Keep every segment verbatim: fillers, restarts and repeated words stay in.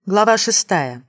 Глава шестая.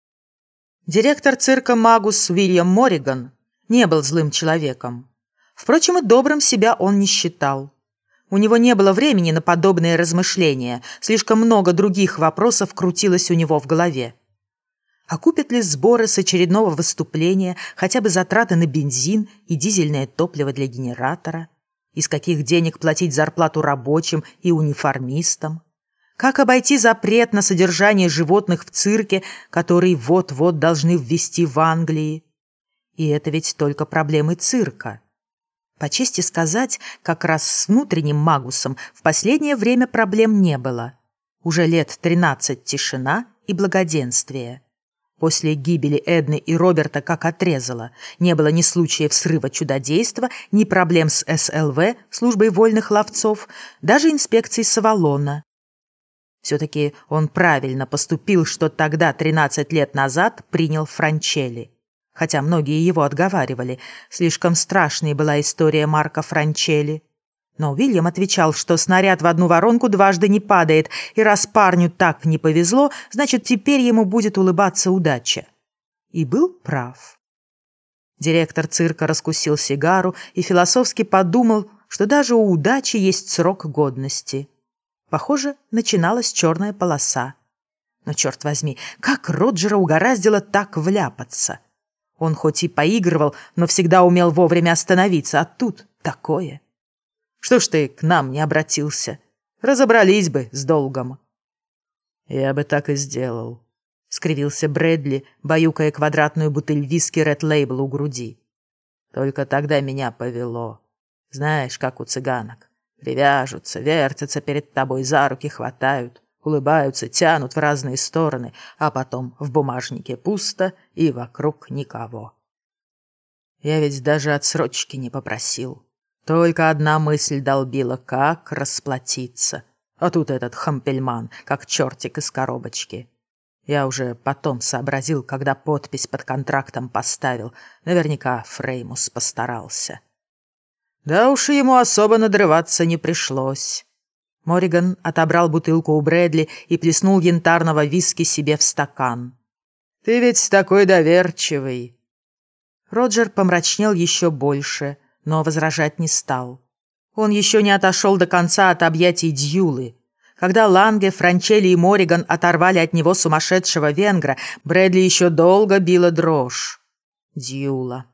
Директор цирка Магус Уильям Морриган не был злым человеком. Впрочем, и добрым себя он не считал. У него не было времени на подобные размышления, слишком много других вопросов крутилось у него в голове. Окупят ли сборы с очередного выступления хотя бы затраты на бензин и дизельное топливо для генератора? Из каких денег платить зарплату рабочим и униформистам? Как обойти запрет на содержание животных в цирке, который вот-вот должны ввести в Англии? И это ведь только проблемы цирка. По чести сказать, как раз с внутренним Магусом в последнее время проблем не было. Уже лет тринадцать тишина и благоденствие. После гибели Эдны и Роберта как отрезало. Не было ни случаев срыва чудодейства, ни проблем с эс эл вэ, службой вольных ловцов, даже инспекцией с Авалона. Все-таки он правильно поступил, что тогда, тринадцать лет назад, принял Франчелли. Хотя многие его отговаривали. Слишком страшной была история Марка Франчелли. Но Уильям отвечал, что снаряд в одну воронку дважды не падает, и раз парню так не повезло, значит, теперь ему будет улыбаться удача. И был прав. Директор цирка раскусил сигару и философски подумал, что даже у удачи есть срок годности. Похоже, начиналась черная полоса. Но, черт возьми, как Роджера угораздило так вляпаться? Он хоть и поигрывал, но всегда умел вовремя остановиться, а тут такое. Что ж ты к нам не обратился? Разобрались бы с долгом. Я бы так и сделал, — скривился Брэдли, баюкая квадратную бутыль виски Ред Лейбл у груди. Только тогда меня повело. Знаешь, как у цыганок. Привяжутся, вертятся перед тобой за руки, хватают, улыбаются, тянут в разные стороны, а потом в бумажнике пусто и вокруг никого. Я ведь даже отсрочки не попросил. Только одна мысль долбила, как расплатиться. А тут этот хампельман, как чертик из коробочки. Я уже потом сообразил, когда подпись под контрактом поставил. Наверняка Фреймус постарался. Да уж ему особо надрываться не пришлось. Морриган отобрал бутылку у Брэдли и плеснул янтарного виски себе в стакан. «Ты ведь такой доверчивый!» Роджер помрачнел еще больше, но возражать не стал. Он еще не отошел до конца от объятий Дьюлы. Когда Ланге, Франчелли и Морриган оторвали от него сумасшедшего венгра, Брэдли еще долго била дрожь. Дьюла.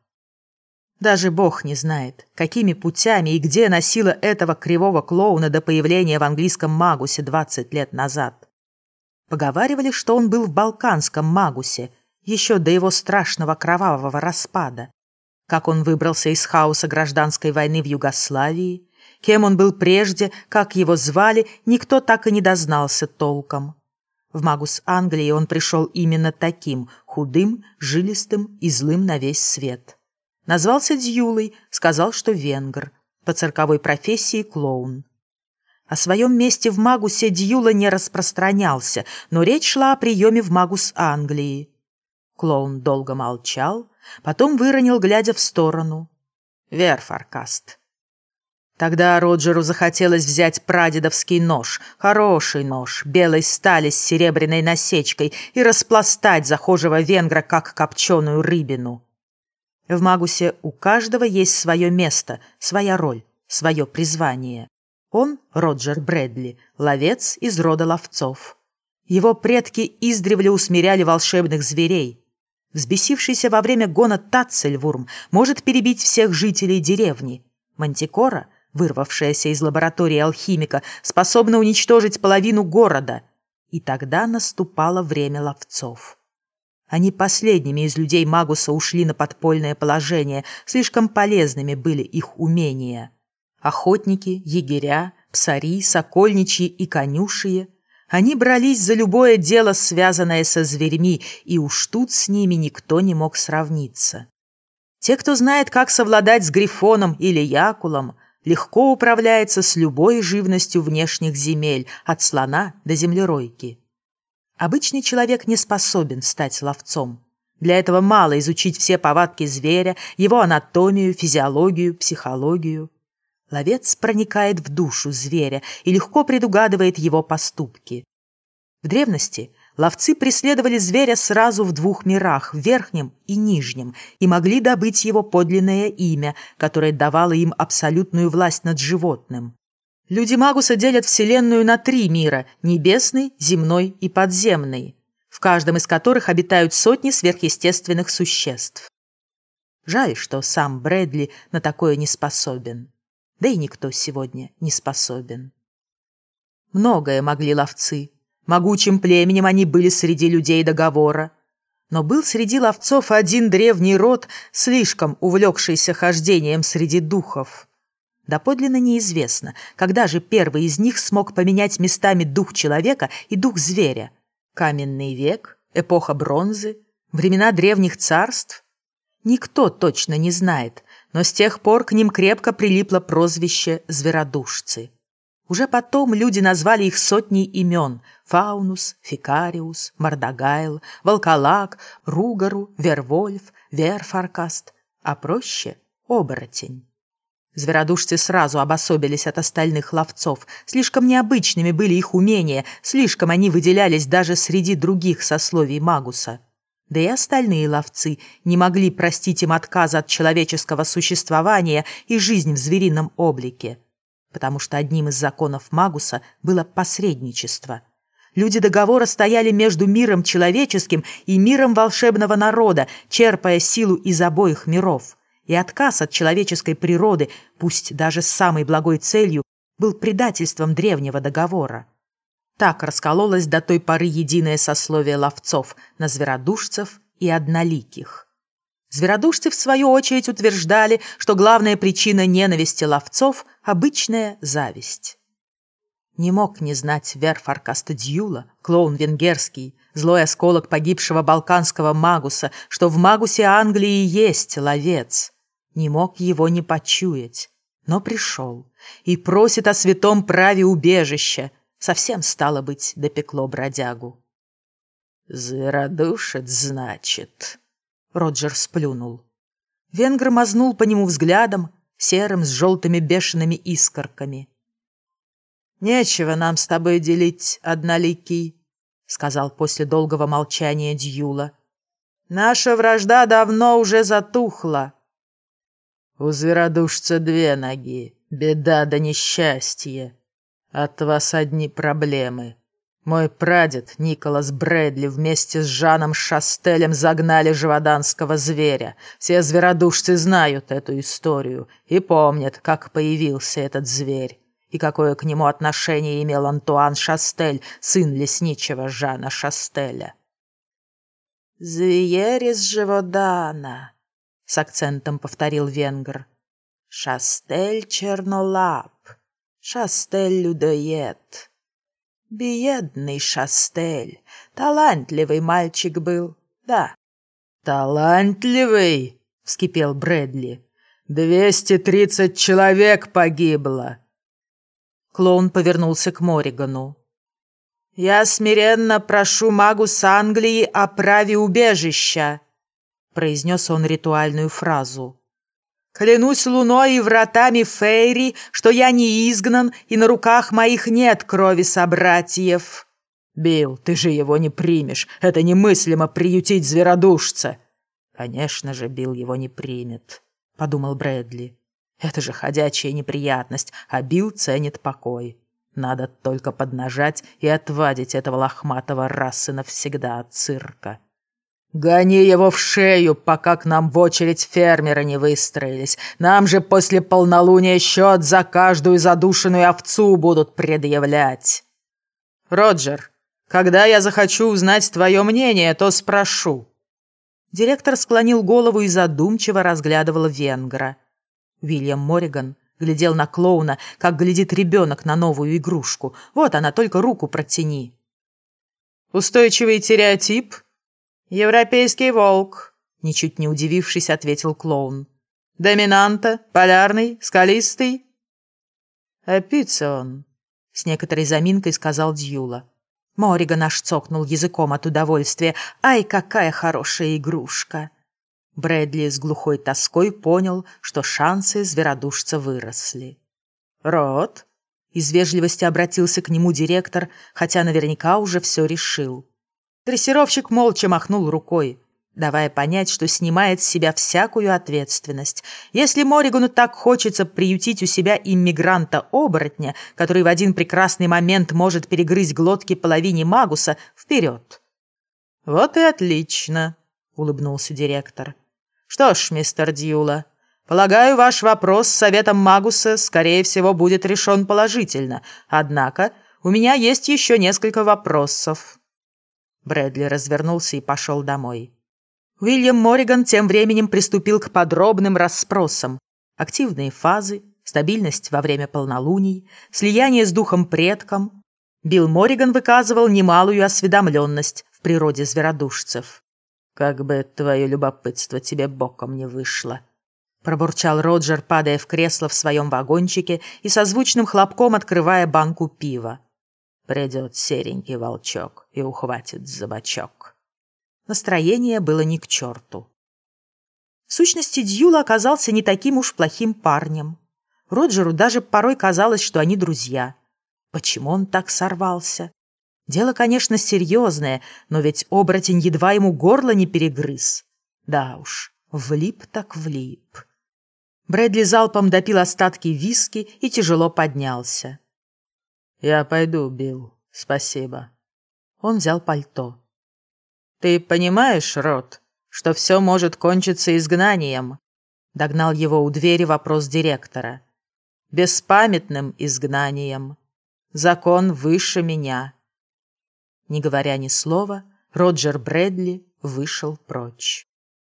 Даже бог не знает, какими путями и где носила этого кривого клоуна до появления в английском Магусе двадцать лет назад. Поговаривали, что он был в балканском Магусе, еще до его страшного кровавого распада. Как он выбрался из хаоса гражданской войны в Югославии, кем он был прежде, как его звали, никто так и не дознался толком. В Магус Англии он пришел именно таким, худым, жилистым и злым на весь свет. Назвался Дьюлой, сказал, что венгр, по цирковой профессии клоун. О своем месте в Магусе Дьюла не распространялся, но речь шла о приеме в Магус Англии. Клоун долго молчал, потом выронил, глядя в сторону. Верфаркаст. Тогда Роджеру захотелось взять прадедовский нож, хороший нож, белой стали с серебряной насечкой, и распластать захожего венгра, как копченую рыбину. В Магусе у каждого есть свое место, своя роль, свое призвание. Он, Роджер Брэдли, ловец из рода ловцов. Его предки издревле усмиряли волшебных зверей. Взбесившийся во время гона Тацельвурм может перебить всех жителей деревни. Мантикора, вырвавшаяся из лаборатории алхимика, способна уничтожить половину города. И тогда наступало время ловцов. Они последними из людей Магуса ушли на подпольное положение, слишком полезными были их умения. Охотники, егеря, псари, сокольничьи и конюшие. Они брались за любое дело, связанное со зверьми, и уж тут с ними никто не мог сравниться. Те, кто знает, как совладать с грифоном или якулом, легко управляется с любой живностью внешних земель, от слона до землеройки. Обычный человек не способен стать ловцом. Для этого мало изучить все повадки зверя, его анатомию, физиологию, психологию. Ловец проникает в душу зверя и легко предугадывает его поступки. В древности Ловцы преследовали зверя сразу в двух мирах, в верхнем и нижнем, и могли добыть его подлинное имя, которое давало им абсолютную власть над животным. Люди Магуса делят Вселенную на три мира – небесный, земной и подземный, в каждом из которых обитают сотни сверхъестественных существ. Жаль, что сам Брэдли на такое не способен. Да и никто сегодня не способен. Многое могли ловцы. Могучим племенем они были среди людей договора. Но был среди ловцов один древний род, слишком увлекшийся хождением среди духов. Доподлинно неизвестно, когда же первый из них смог поменять местами дух человека и дух зверя. Каменный век, эпоха бронзы, времена древних царств? Никто точно не знает, но с тех пор к ним крепко прилипло прозвище «зверодушцы». Уже потом люди назвали их сотней имен – Фаунус, Фикариус, Мардагайл, Волколак, Ругару, Вервольф, Верфаркаст, а проще – Оборотень. Зверодушцы сразу обособились от остальных ловцов. Слишком необычными были их умения, слишком они выделялись даже среди других сословий Магуса. Да и остальные ловцы не могли простить им отказа от человеческого существования и жизнь в зверином облике, потому что одним из законов Магуса было посредничество. Люди договора стояли между миром человеческим и миром волшебного народа, черпая силу из обоих миров. И отказ от человеческой природы, пусть даже с самой благой целью, был предательством древнего договора. Так раскололось до той поры единое сословие ловцов на зверодушцев и одноликих. Зверодушцы, в свою очередь, утверждали, что главная причина ненависти ловцов – обычная зависть. Не мог не знать Верфаркаст Дьюла, клоун венгерский, злой осколок погибшего балканского Магуса, что в Магусе Англии есть ловец. Не мог его не почуять, но пришел и просит о святом праве убежища. Совсем, стало быть, допекло бродягу. «Зверодушец, значит?» Роджер сплюнул. Венгр мазнул по нему взглядом, серым с желтыми бешеными искорками. «Нечего нам с тобой делить, одноликий», — сказал после долгого молчания Дьюла. «Наша вражда давно уже затухла». «У зверодушца две ноги, беда да несчастье. От вас одни проблемы. Мой прадед Николас Брэдли вместе с Жаном Шастелем загнали живоданского зверя. Все зверодушцы знают эту историю и помнят, как появился этот зверь, и какое к нему отношение имел Антуан Шастель, сын лесничего Жана Шастеля». «Зверь из Живодана», — с акцентом повторил венгр. «Шастель чернолап, Шастель людоед. Бедный Шастель, талантливый мальчик был, да». «Талантливый?» — вскипел Брэдли. «Двести тридцать человек погибло». Клоун повернулся к Морригану. «Я смиренно прошу Магус Англии о праве убежища», — произнес он ритуальную фразу. «Клянусь луной и вратами Фейри, что я не изгнан, и на руках моих нет крови собратьев». «Билл, ты же его не примешь. Это немыслимо приютить зверодушца». «Конечно же, Билл его не примет», — подумал Брэдли. «Это же ходячая неприятность, а Билл ценит покой. Надо только поднажать и отвадить этого лохматого расы навсегда от цирка». «Гони его в шею, пока к нам в очередь фермеры не выстроились. Нам же после полнолуния счет за каждую задушенную овцу будут предъявлять». «Роджер, когда я захочу узнать твое мнение, то спрошу». Директор склонил голову и задумчиво разглядывал венгра. Уильям Морриган глядел на клоуна, как глядит ребенок на новую игрушку. Вот она, только руку протяни. «Устойчивый стереотип?» «Европейский волк», — ничуть не удивившись, ответил клоун. «Доминанта, полярный, скалистый?» «Эпицион», — с некоторой заминкой сказал Дьюла. Морриган аж цокнул языком от удовольствия. «Ай, какая хорошая игрушка!» Брэдли с глухой тоской понял, что шансы зверодушца выросли. «Рот?» — из вежливости обратился к нему директор, хотя наверняка уже все решил. Дрессировщик молча махнул рукой, давая понять, что снимает с себя всякую ответственность. Если Морригану так хочется приютить у себя иммигранта-оборотня, который в один прекрасный момент может перегрызть глотки половине Магуса, вперед. «Вот и отлично», — улыбнулся директор. «Что ж, мистер Дьюла, полагаю, ваш вопрос с советом Магуса, скорее всего, будет решен положительно. Однако у меня есть еще несколько вопросов». Брэдли развернулся и пошел домой. Уильям Морриган тем временем приступил к подробным расспросам. Активные фазы, стабильность во время полнолуний, слияние с духом предком. Билл Морриган выказывал немалую осведомленность в природе зверодушцев. «Как бы твое любопытство тебе боком не вышло», — пробурчал Роджер, падая в кресло в своем вагончике и со звучным хлопком открывая банку пива. «Придет серенький волчок и ухватит за бочок». Настроение было ни к черту. В сущности, Дьюла оказался не таким уж плохим парнем. Роджеру даже порой казалось, что они друзья. Почему он так сорвался? Дело, конечно, серьезное, но ведь оборотень едва ему горло не перегрыз. Да уж, влип так влип. Брэдли залпом допил остатки виски и тяжело поднялся. «Я пойду, Билл, спасибо». Он взял пальто. «Ты понимаешь, Рот, что все может кончиться изгнанием?» Догнал его у двери вопрос директора. «Беспамятным изгнанием. Закон выше меня». Не говоря ни слова, Роджер Брэдли вышел прочь.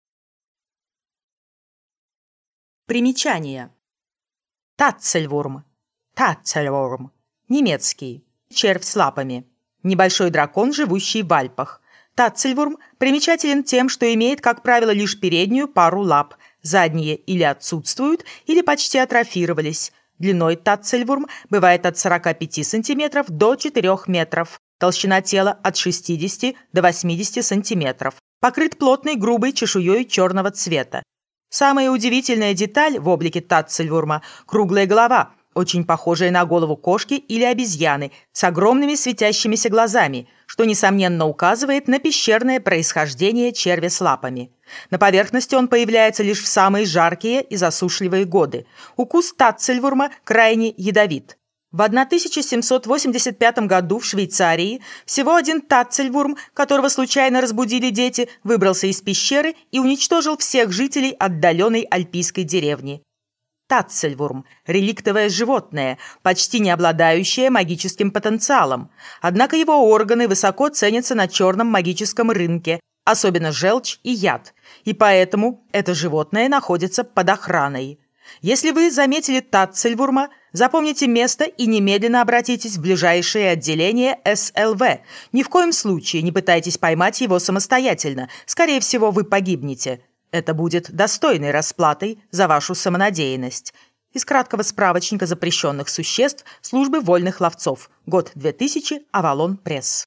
Примечание. Татцельвурм. Татцельвурм. Немецкий. Червь с лапами. Небольшой дракон, живущий в Альпах. Татцельвурм примечателен тем, что имеет, как правило, лишь переднюю пару лап. Задние или отсутствуют, или почти атрофировались. Длиной татцельвурм бывает от сорока пяти сантиметров до четырёх метров. Толщина тела от шестидесяти до восьмидесяти сантиметров. Покрыт плотной грубой чешуей черного цвета. Самая удивительная деталь в облике татцельвурма – круглая голова, очень похожая на голову кошки или обезьяны, с огромными светящимися глазами, что, несомненно, указывает на пещерное происхождение червя с лапами. На поверхности он появляется лишь в самые жаркие и засушливые годы. Укус татцельвурма крайне ядовит. В тысяча семьсот восемьдесят пятом году в Швейцарии всего один татцельвурм, которого случайно разбудили дети, выбрался из пещеры и уничтожил всех жителей отдаленной альпийской деревни. Татцельвурм – реликтовое животное, почти не обладающее магическим потенциалом. Однако его органы высоко ценятся на черном магическом рынке, особенно желчь и яд, и поэтому это животное находится под охраной. Если вы заметили татцельвурма, запомните место и немедленно обратитесь в ближайшее отделение эс эл вэ. Ни в коем случае не пытайтесь поймать его самостоятельно. Скорее всего, вы погибнете. Это будет достойной расплатой за вашу самонадеянность. Из краткого справочника запрещенных существ Службы вольных ловцов. Год две тысячи. Авалон Пресс.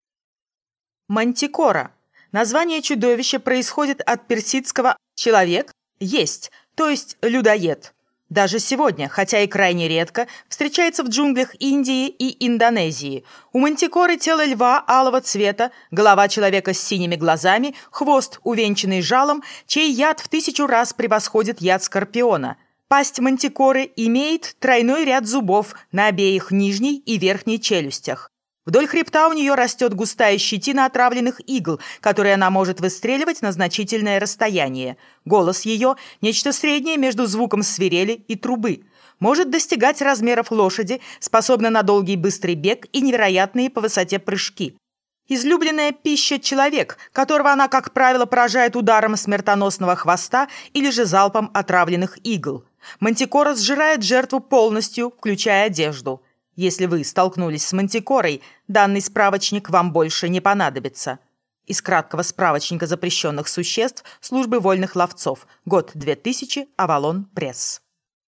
Мантикора. Название чудовища происходит от персидского «человек» – «есть», то есть «людоед». Даже сегодня, хотя и крайне редко, встречается в джунглях Индии и Индонезии. У мантикоры тело льва алого цвета, голова человека с синими глазами, хвост, увенчанный жалом, чей яд в тысячу раз превосходит яд скорпиона. Пасть мантикоры имеет тройной ряд зубов на обеих нижней и верхней челюстях. Вдоль хребта у нее растет густая щетина отравленных игл, которые она может выстреливать на значительное расстояние. Голос ее – нечто среднее между звуком свирели и трубы. Может достигать размеров лошади, способна на долгий быстрый бег и невероятные по высоте прыжки. Излюбленная пища – человек, которого она, как правило, поражает ударом смертоносного хвоста или же залпом отравленных игл. Мантикора сжирает жертву полностью, включая одежду. Если вы столкнулись с мантикорой, данный справочник вам больше не понадобится. Из краткого справочника запрещенных существ Службы вольных ловцов. Год две тысячи. Авалон Пресс.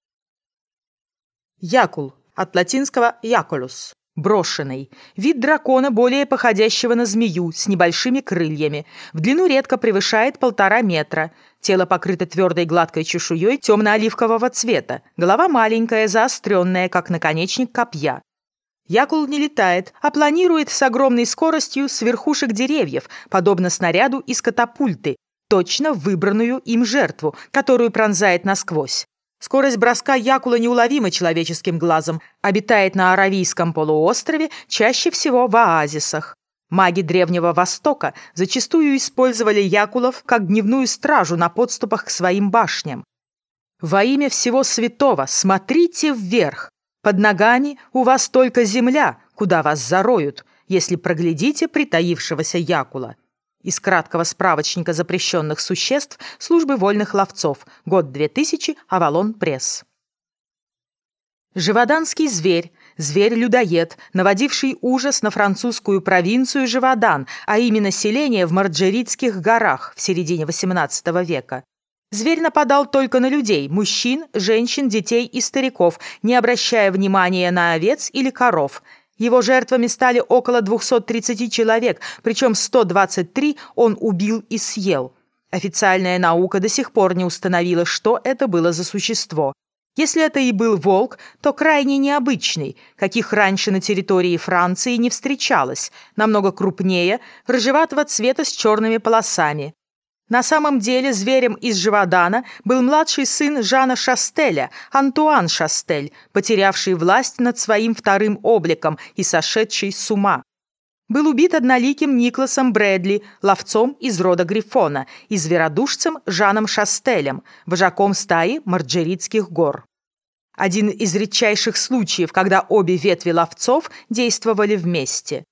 Якул. От латинского «якулус». Брошенный. Вид дракона, более походящего на змею, с небольшими крыльями. В длину редко превышает полтора метра. Тело покрыто твердой гладкой чешуей темно-оливкового цвета. Голова маленькая, заостренная, как наконечник копья. Якул не летает, а планирует с огромной скоростью с верхушек деревьев, подобно снаряду из катапульты, точно выбранную им жертву, которую пронзает насквозь. Скорость броска Якула неуловима человеческим глазом, обитает на Аравийском полуострове, чаще всего в оазисах. Маги Древнего Востока зачастую использовали якулов как дневную стражу на подступах к своим башням. Во имя всего святого смотрите вверх. Под ногами у вас только земля, куда вас зароют, если проглядите притаившегося якула. Из краткого справочника запрещенных существ Службы вольных ловцов. Год две тысячи, Авалон Пресс. Живоданский зверь. Зверь-людоед, наводивший ужас на французскую провинцию Живодан, а именно селение в Марджеритских горах в середине восемнадцатого века. Зверь нападал только на людей, мужчин, женщин, детей и стариков, не обращая внимания на овец или коров. Его жертвами стали около двухсот тридцати человек, причем сто двадцать три он убил и съел. Официальная наука до сих пор не установила, что это было за существо. Если это и был волк, то крайне необычный, каких раньше на территории Франции не встречалось, намного крупнее, рыжеватого цвета с черными полосами. На самом деле зверем из Живодана был младший сын Жана Шастеля, Антуан Шастель, потерявший власть над своим вторым обликом и сошедший с ума. Был убит одноликим Никласом Брэдли, ловцом из рода Грифона, и зверодушцем Жаном Шастелем, вожаком стаи Марджеритских гор. Один из редчайших случаев, когда обе ветви ловцов действовали вместе.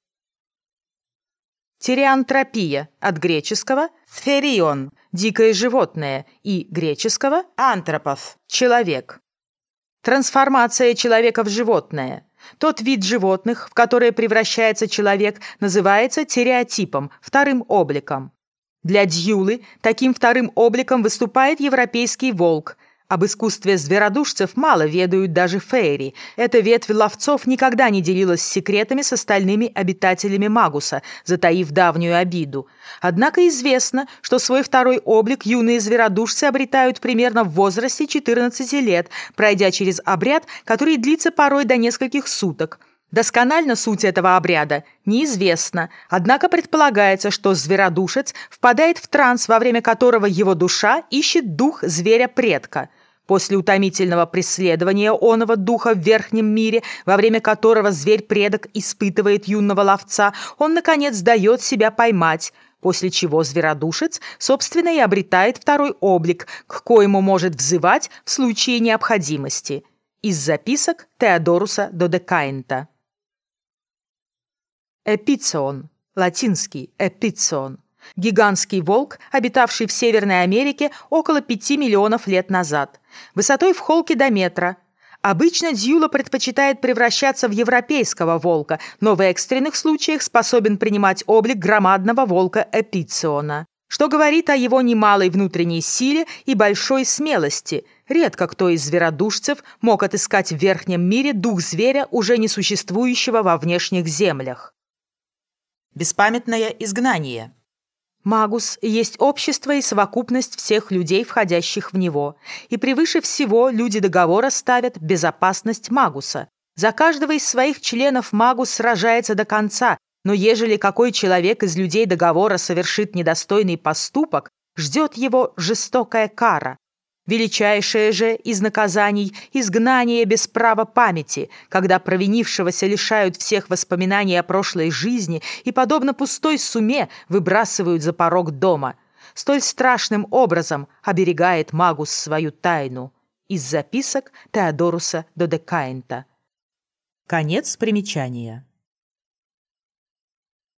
Тиреантропия от греческого «ферион» – дикое животное, и греческого «антропов» – человек. Трансформация человека в животное. Тот вид животных, в которое превращается человек, называется тиреотипом, вторым обликом. Для Дьюлы таким вторым обликом выступает европейский волк. Об искусстве зверодушцев мало ведают даже фейри. Эта ветвь ловцов никогда не делилась секретами с остальными обитателями Магуса, затаив давнюю обиду. Однако известно, что свой второй облик юные зверодушцы обретают примерно в возрасте четырнадцати лет, пройдя через обряд, который длится порой до нескольких суток. Досконально суть этого обряда неизвестна, однако предполагается, что зверодушец впадает в транс, во время которого его душа ищет дух зверя-предка. После утомительного преследования оного духа в верхнем мире, во время которого зверь-предок испытывает юного ловца, он, наконец, дает себя поймать, после чего зверодушец, собственно, и обретает второй облик, к коему может взывать в случае необходимости. Из записок Теодоруса Додекаинта. Эпицион, латинский эпицион. Гигантский волк, обитавший в Северной Америке около пяти миллионов лет назад, высотой в холке до метра. Обычно Дьюла предпочитает превращаться в европейского волка, но в экстренных случаях способен принимать облик громадного волка эпициона, что говорит о его немалой внутренней силе и большой смелости. Редко кто из зверодушцев мог отыскать в верхнем мире дух зверя, уже не существующего во внешних землях. Беспамятное изгнание. Магус есть общество и совокупность всех людей, входящих в него. И превыше всего люди договора ставят безопасность Магуса. За каждого из своих членов Магус сражается до конца, но ежели какой человек из людей договора совершит недостойный поступок, ждет его жестокая кара. Величайшее же из наказаний – изгнание без права памяти, когда провинившегося лишают всех воспоминаний о прошлой жизни и, подобно пустой суме, выбрасывают за порог дома. Столь страшным образом оберегает Магус свою тайну. Из записок Теодоруса Додекаинта. Конец примечания.